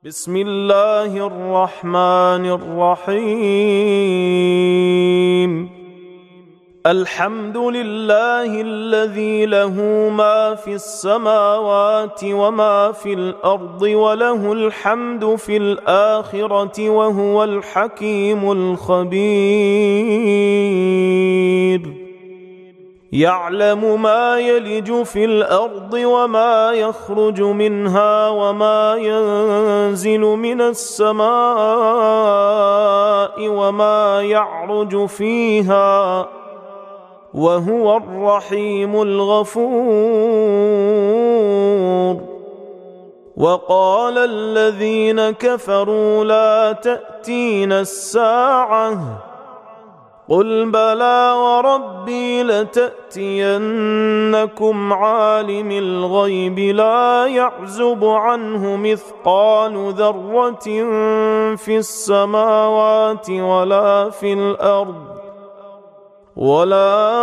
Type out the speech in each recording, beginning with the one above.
بسم الله الرحمن الرحيم. الحمد لله الذي له ما في السماوات وما في الأرض وله الحمد في الآخرة وهو الحكيم الخبير. يعلم ما يلج في الأرض وما يخرج منها وما ينزل من السماء وما يعرج فيها وهو الرحيم الغفور. وقال الذين كفروا لا تأتينا الساعة قل بلى وربي لتأتينكم عالم الغيب لا يعزب عنه مثقال ذرة في السماوات ولا في الأرض ولا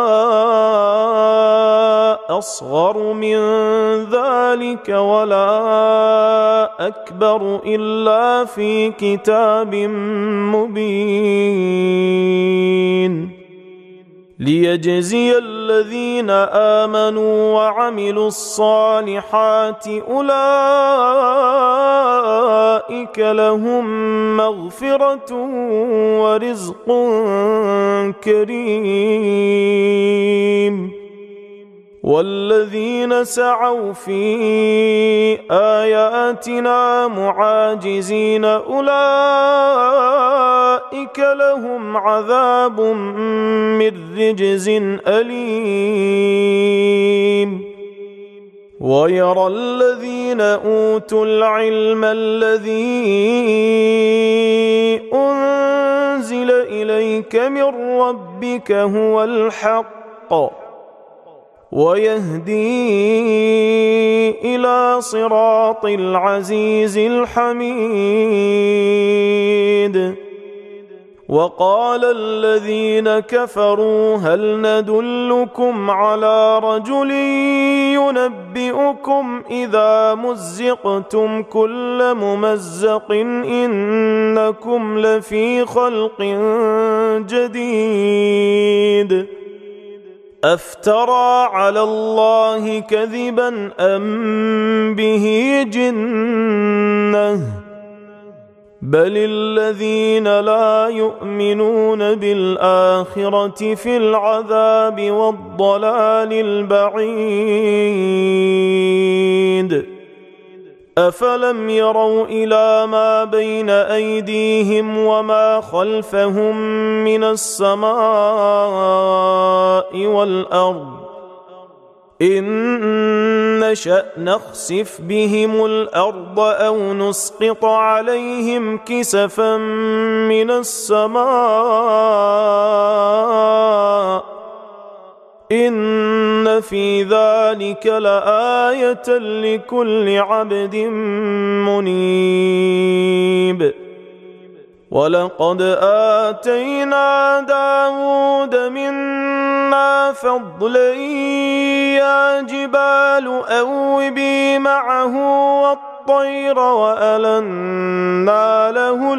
أصغر من ذلك ولا أكبر إلا في كتاب مبين. ليجزي الذين آمنوا وعملوا الصالحات أولئك لهم مغفرة ورزق كريم. والذين سعوا في آياتنا معاجزين أولئك لهم عذاب من رجز أليم. ويرى الذين أوتوا العلم الذي أنزل إليك من ربك هو الحق ويهدي إلى صراط العزيز الحميد. وقال الذين كفروا هل ندلكم على رجل ينبئكم إذا مزقتم كل ممزق إنكم لفي خلق جديد. أفترى على الله كذبا أم به جنة بل الذين لا يؤمنون بالآخرة في العذاب والضلال البعيد. أفلم يروا إلى ما بين أيديهم وما خلفهم من السماء والأرض إن نشأ نخسف بهم الأرض أو نسقط عليهم كسفا من السماء إن في ذلك لآية لكل عبد منيب. ولقد آتينا داود منا فضلا يا جبال أوبي معه والطير وألنا له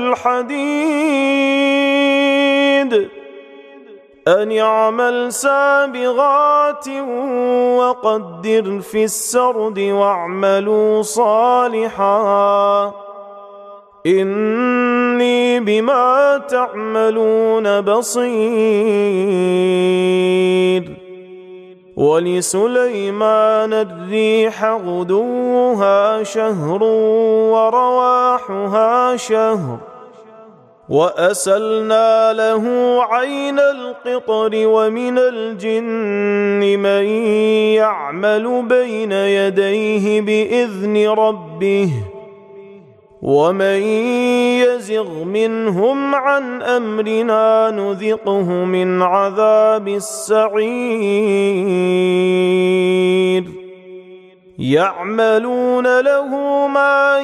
الحديد أن يعمل سابغات وقدر في السرد واعملوا صالحا إني بما تعملون بصير. ولسليمان الريح غدوها شهر ورواحها شهر وأسلنا له عين القطر ومن الجن من يعمل بين يديه بإذن ربه ومن يزغ منهم عن أمرنا نذقه من عذاب السعير. يعملون له ما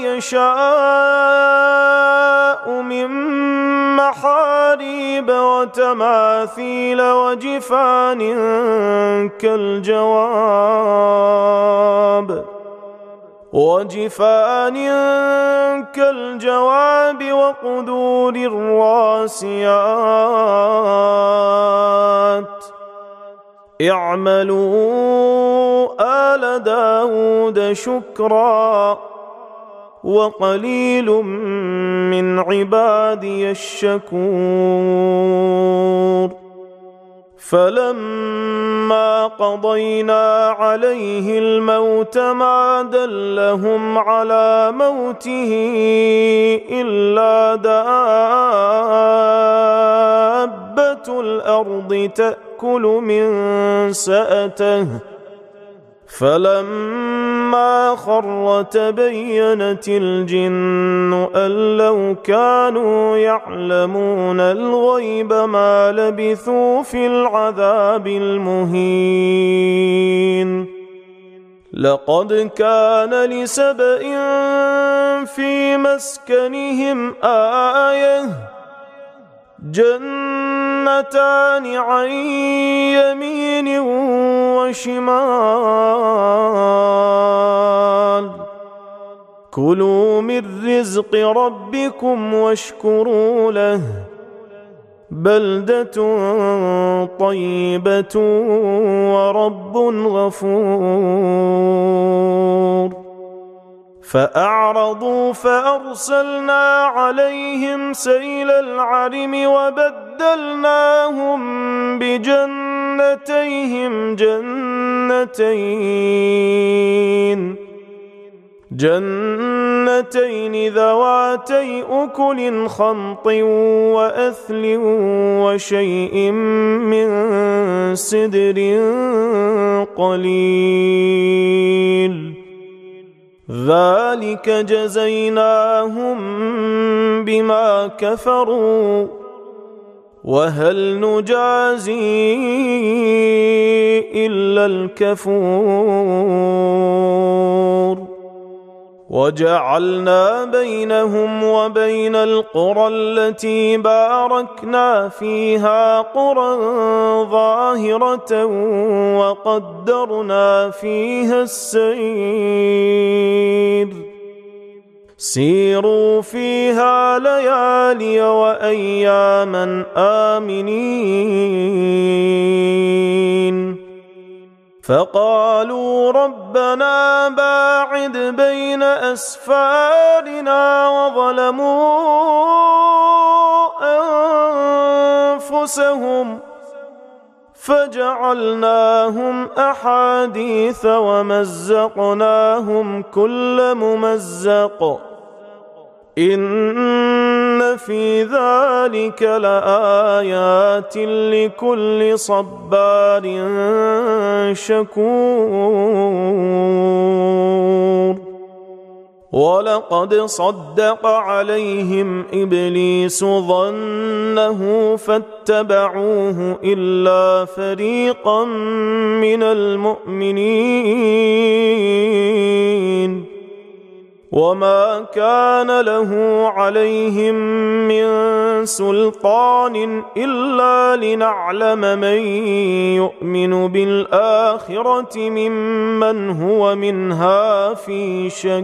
يشاء من محاريب وتماثيل وجفان كالجواب وجفان كالجواب وقدور الراسيات اعملوا آل داود شكرا وقليل من عبادي الشكور فلما قضينا عليه الموت ما دلهم على موته إلا دابة الأرض تأكل من سأته فلما خر تبينت الجن أن لو كانوا يعلمون الغيب ما لبثوا في العذاب المهين لقد كان لسبإ في مسكنهم آية جنتان عن يمين وشمال كلوا من رزق ربكم واشكروا له بلدة طيبة ورب غفور فأعرضوا فأرسلنا عليهم سيل العرم وبدلناهم بجنتيهم جنتين ذواتي أكل خمط وأثل وشيء من سدر قليل ذلك جزيناهم بما كفروا وهل نجازي إلا الكفور وجعلنا بينهم وبين القرى التي باركنا فيها قرى ظاهرة وقدرنا فيها السير سيروا فيها ليالي وأياما آمنين فقالوا ربنا باعد بين أسفارنا وظلموا أنفسهم فجعلناهم أحاديث ومزقناهم كل ممزق إن في ذلك لآيات لكل صبار شكور ولقد صدق عليهم إبليس ظنه فاتبعوه إلا فريقا من المؤمنين وما كان له عليهم من سلطان إلا لنعلم من يؤمن بالآخرة ممن هو منها في شك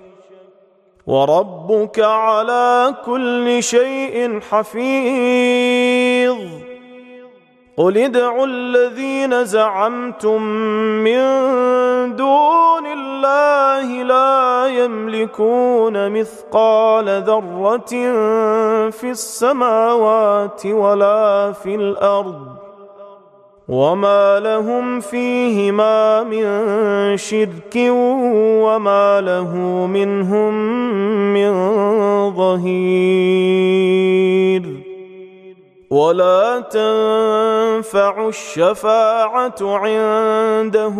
وربك على كل شيء حفيظ قل ادعوا الذين زعمتم من دون الله لا يملكون مثقال ذرة في السماوات ولا في الأرض وما لهم فيهما من شرك وما له منهم من ظهير ولا تنفع الشفاعة عنده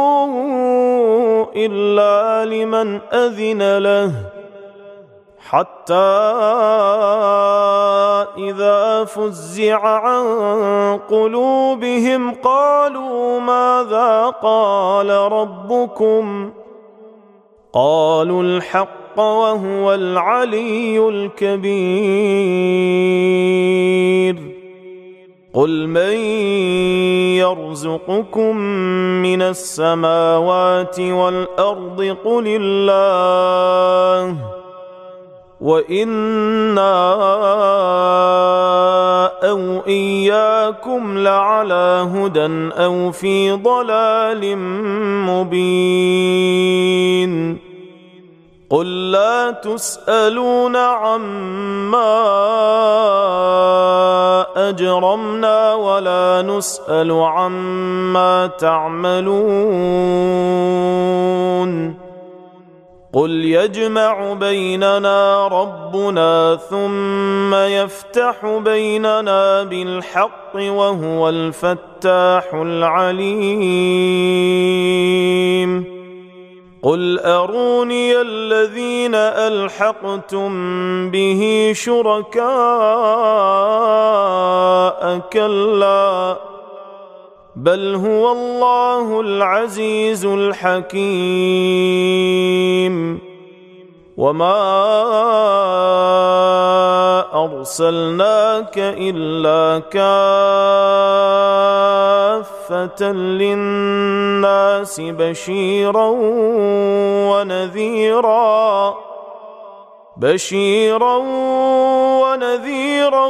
إلا لمن أذن له حتى إذا فزع عن قلوبهم قالوا ماذا قال ربكم قالوا الحق وهو العلي الكبير قل من يرزقكم من السماوات والأرض قل الله وإنا أو إياكم لعلى هدى أو في ضلال مبين قل لا تسألون عما أجرمنا ولا نسأل عما تعملون قل يجمع بيننا ربنا ثم يفتح بيننا بالحق وهو الفتاح العليم قل أروني الذين ألحقتم به شركاء كلا بل هو الله العزيز الحكيم وما أرسلناك إلا كافة للناس بشيرا ونذيرا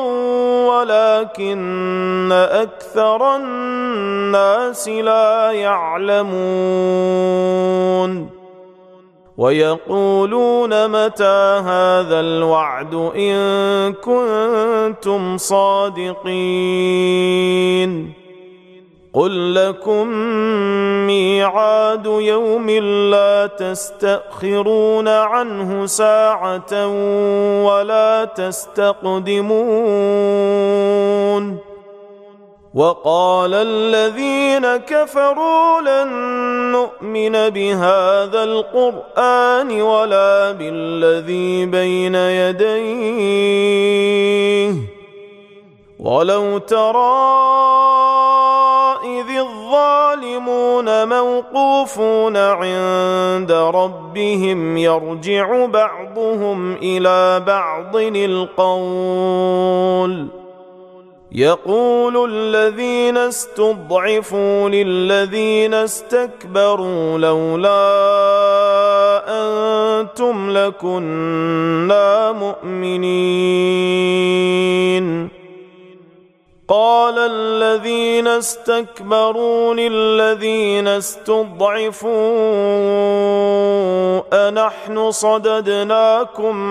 ولكن أكثر الناس لا يعلمون ويقولون متى هذا الوعد إن كنتم صادقين قل لكم ميعاد يوم لا تستأخرون عنه ساعة ولا تستقدمون وقال الذين كفروا لن نؤمن بهذا القرآن ولا بالذي بين يديه ولو ترى إذ الظالمون موقوفون عند ربهم يرجع بعضهم إلى بعض القول يقول الذين استضعفوا للذين استكبروا لولا أنتم لكنا مؤمنين قال الذين استكبروا للذين استضعفوا أنحن صددناكم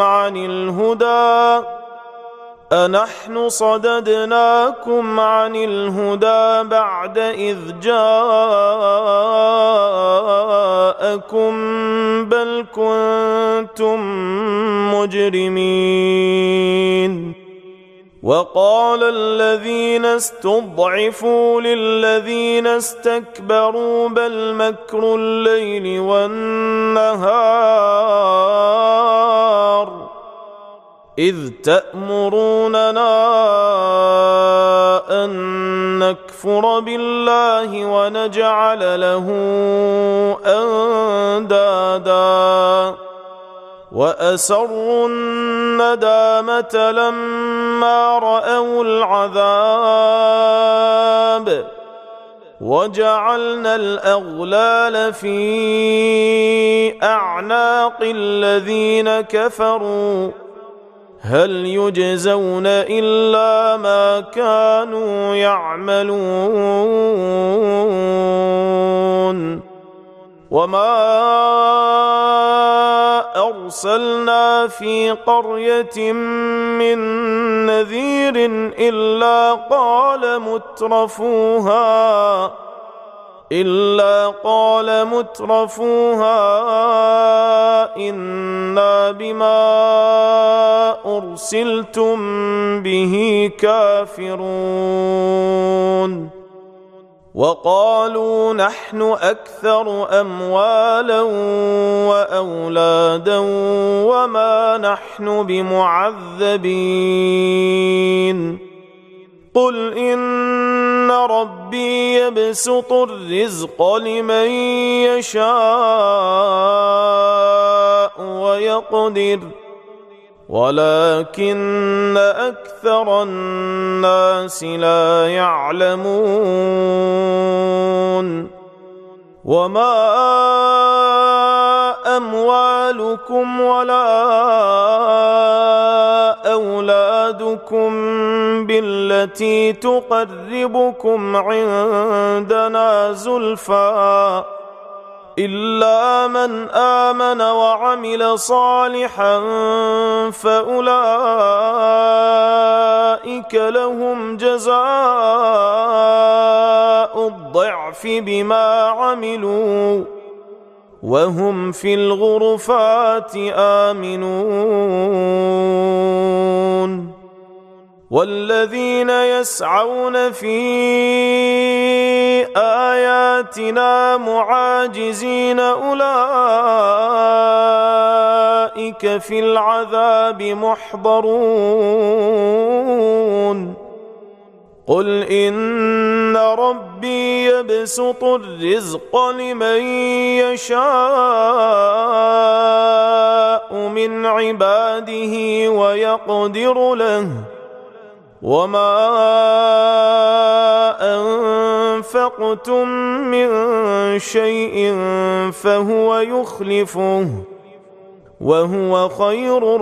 عن الهدى بعد إذ جاءكم بل كنتم مجرمين وقال الذين استضعفوا للذين استكبروا بل مكر الليل والنهار إذ تأمروننا أن نكفر بالله ونجعل له أندادا وأسروا الندامة لما رأوا العذاب وجعلنا الأغلال في أعناق الذين كفروا هل يجزون إلا ما كانوا يعملون وما أرسلنا في قرية من نذير إلا قال مترفوها إنا بما أرسلتم به كافرون وقالوا نحن أكثر أموالا وأولادا وما نحن بمعذبين قل إن ربي يبسط الرزق لمن يشاء ويقدر ولكن أكثر الناس لا يعلمون وما أموالكم ولا أولادكم بالتي تقربكم عندنا زلفى إلا من آمن وعمل صالحا فأولئك لهم جزاء الضعف بما عملوا وهم في الغرفات آمنون والذين يسعون في آياتنا معاجزين أولئك في العذاب محضرون قل إن ربي يبسط الرزق لمن يشاء من عباده ويقدر له وما أنفقتم من شيء فهو يخلفه وهو خير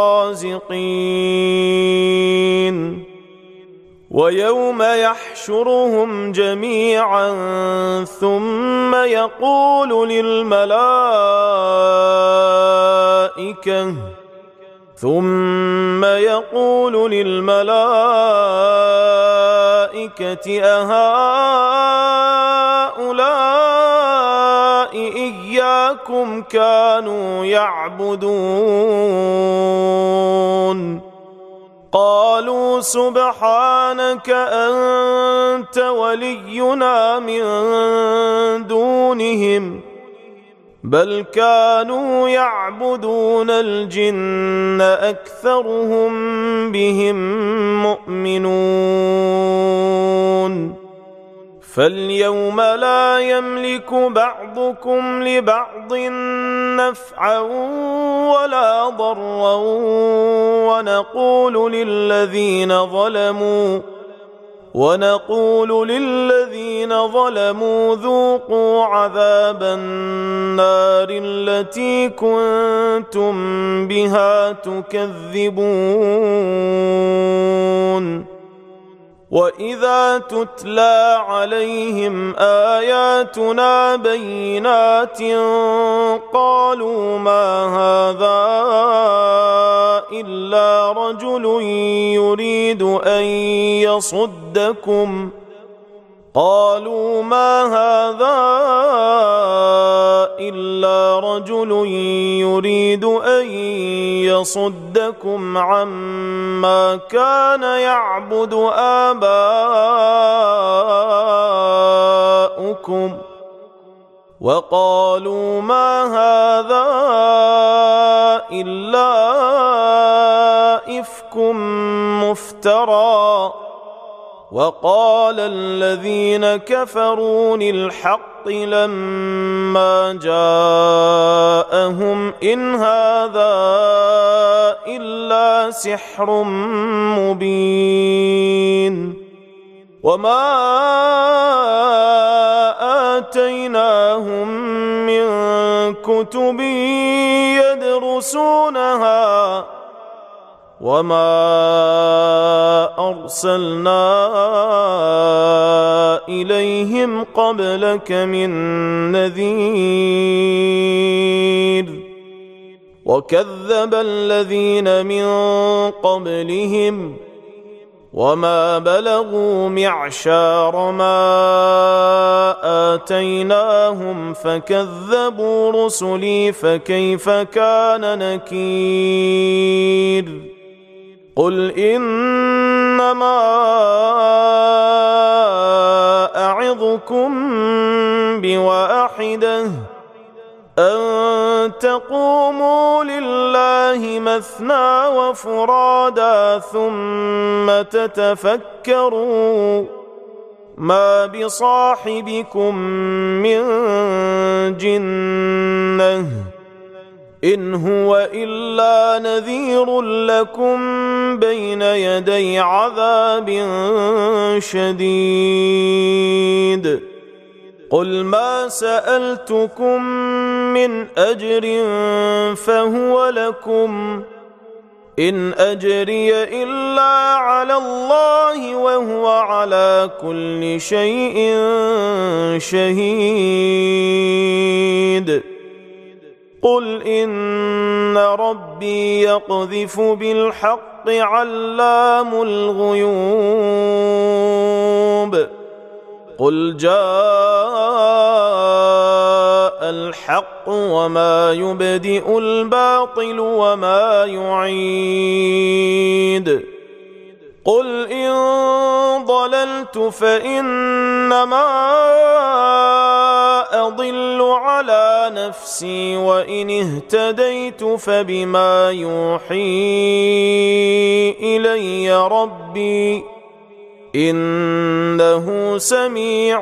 الرازقين ويوم يحشرهم جميعا ثم يقول للملائكة أهؤلاء إياكم كانوا يعبدون قالوا سبحانك أنت ولينا من دونهم بل كانوا يعبدون الجن أكثرهم بهم مؤمنون فاليوم لا يملك بعضكم لبعض نفعا ولا ضرا ونقول للذين ظلموا ذوقوا عذاب النار التي كنتم بها تكذبون وإذا تتلى عليهم آياتنا بينات قالوا ما هذا إلا رجل يريد أن يصدكم عما كان يعبد آباؤكم وقالوا ما هذا إلا إفك مفترى وقال الذين كفروا للحق لما جاءهم إن هذا إلا سحر مبين وما آتيناهم من كتب يدرسونها وما أرسلنا إليهم قبلك من نذير وكذب الذين من قبلهم وما بلغوا معشار ما آتيناهم فكذبوا رسلي فكيف كان نكير قل إنما أعظكم بواحدة أن تقوموا لله مثنى وفرادا ثم تتفكروا ما بصاحبكم من جنة إن هو إلا نذير لكم بين يدي عذاب شديد قل ما سألتكم من أجر فهو لكم إن أجري إلا على الله وهو على كل شيء شهيد قل إن ربي يقذف بالحق علام الغيوب قل جاء الحق وما يبدئ الباطل وما يعيد قل إن ضللت فإنما أضل على نفسي وإن اهتديت فبما يوحي إلي ربي إنه سميع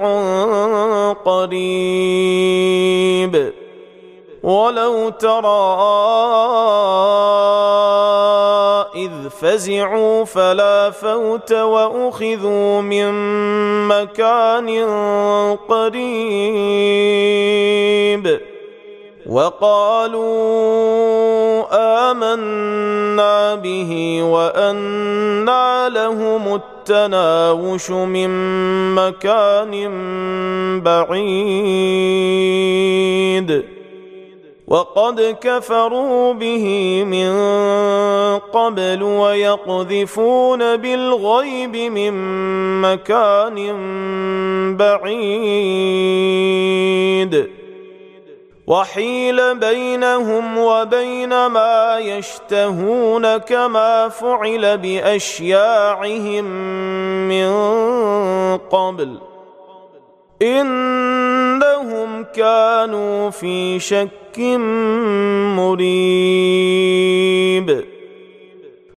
قريب ولو ترى إذ فزعوا فلا فوت وأخذوا من مكان قريب وقالوا آمنا به وأنى لهم التناوش من مكان بعيد وقد كفروا به من قبل ويقذفون بالغيب من مكان بعيد وحيل بينهم وبين ما يشتهون كما فعل بأشياعهم من قبل إنهم كانوا في شك مريب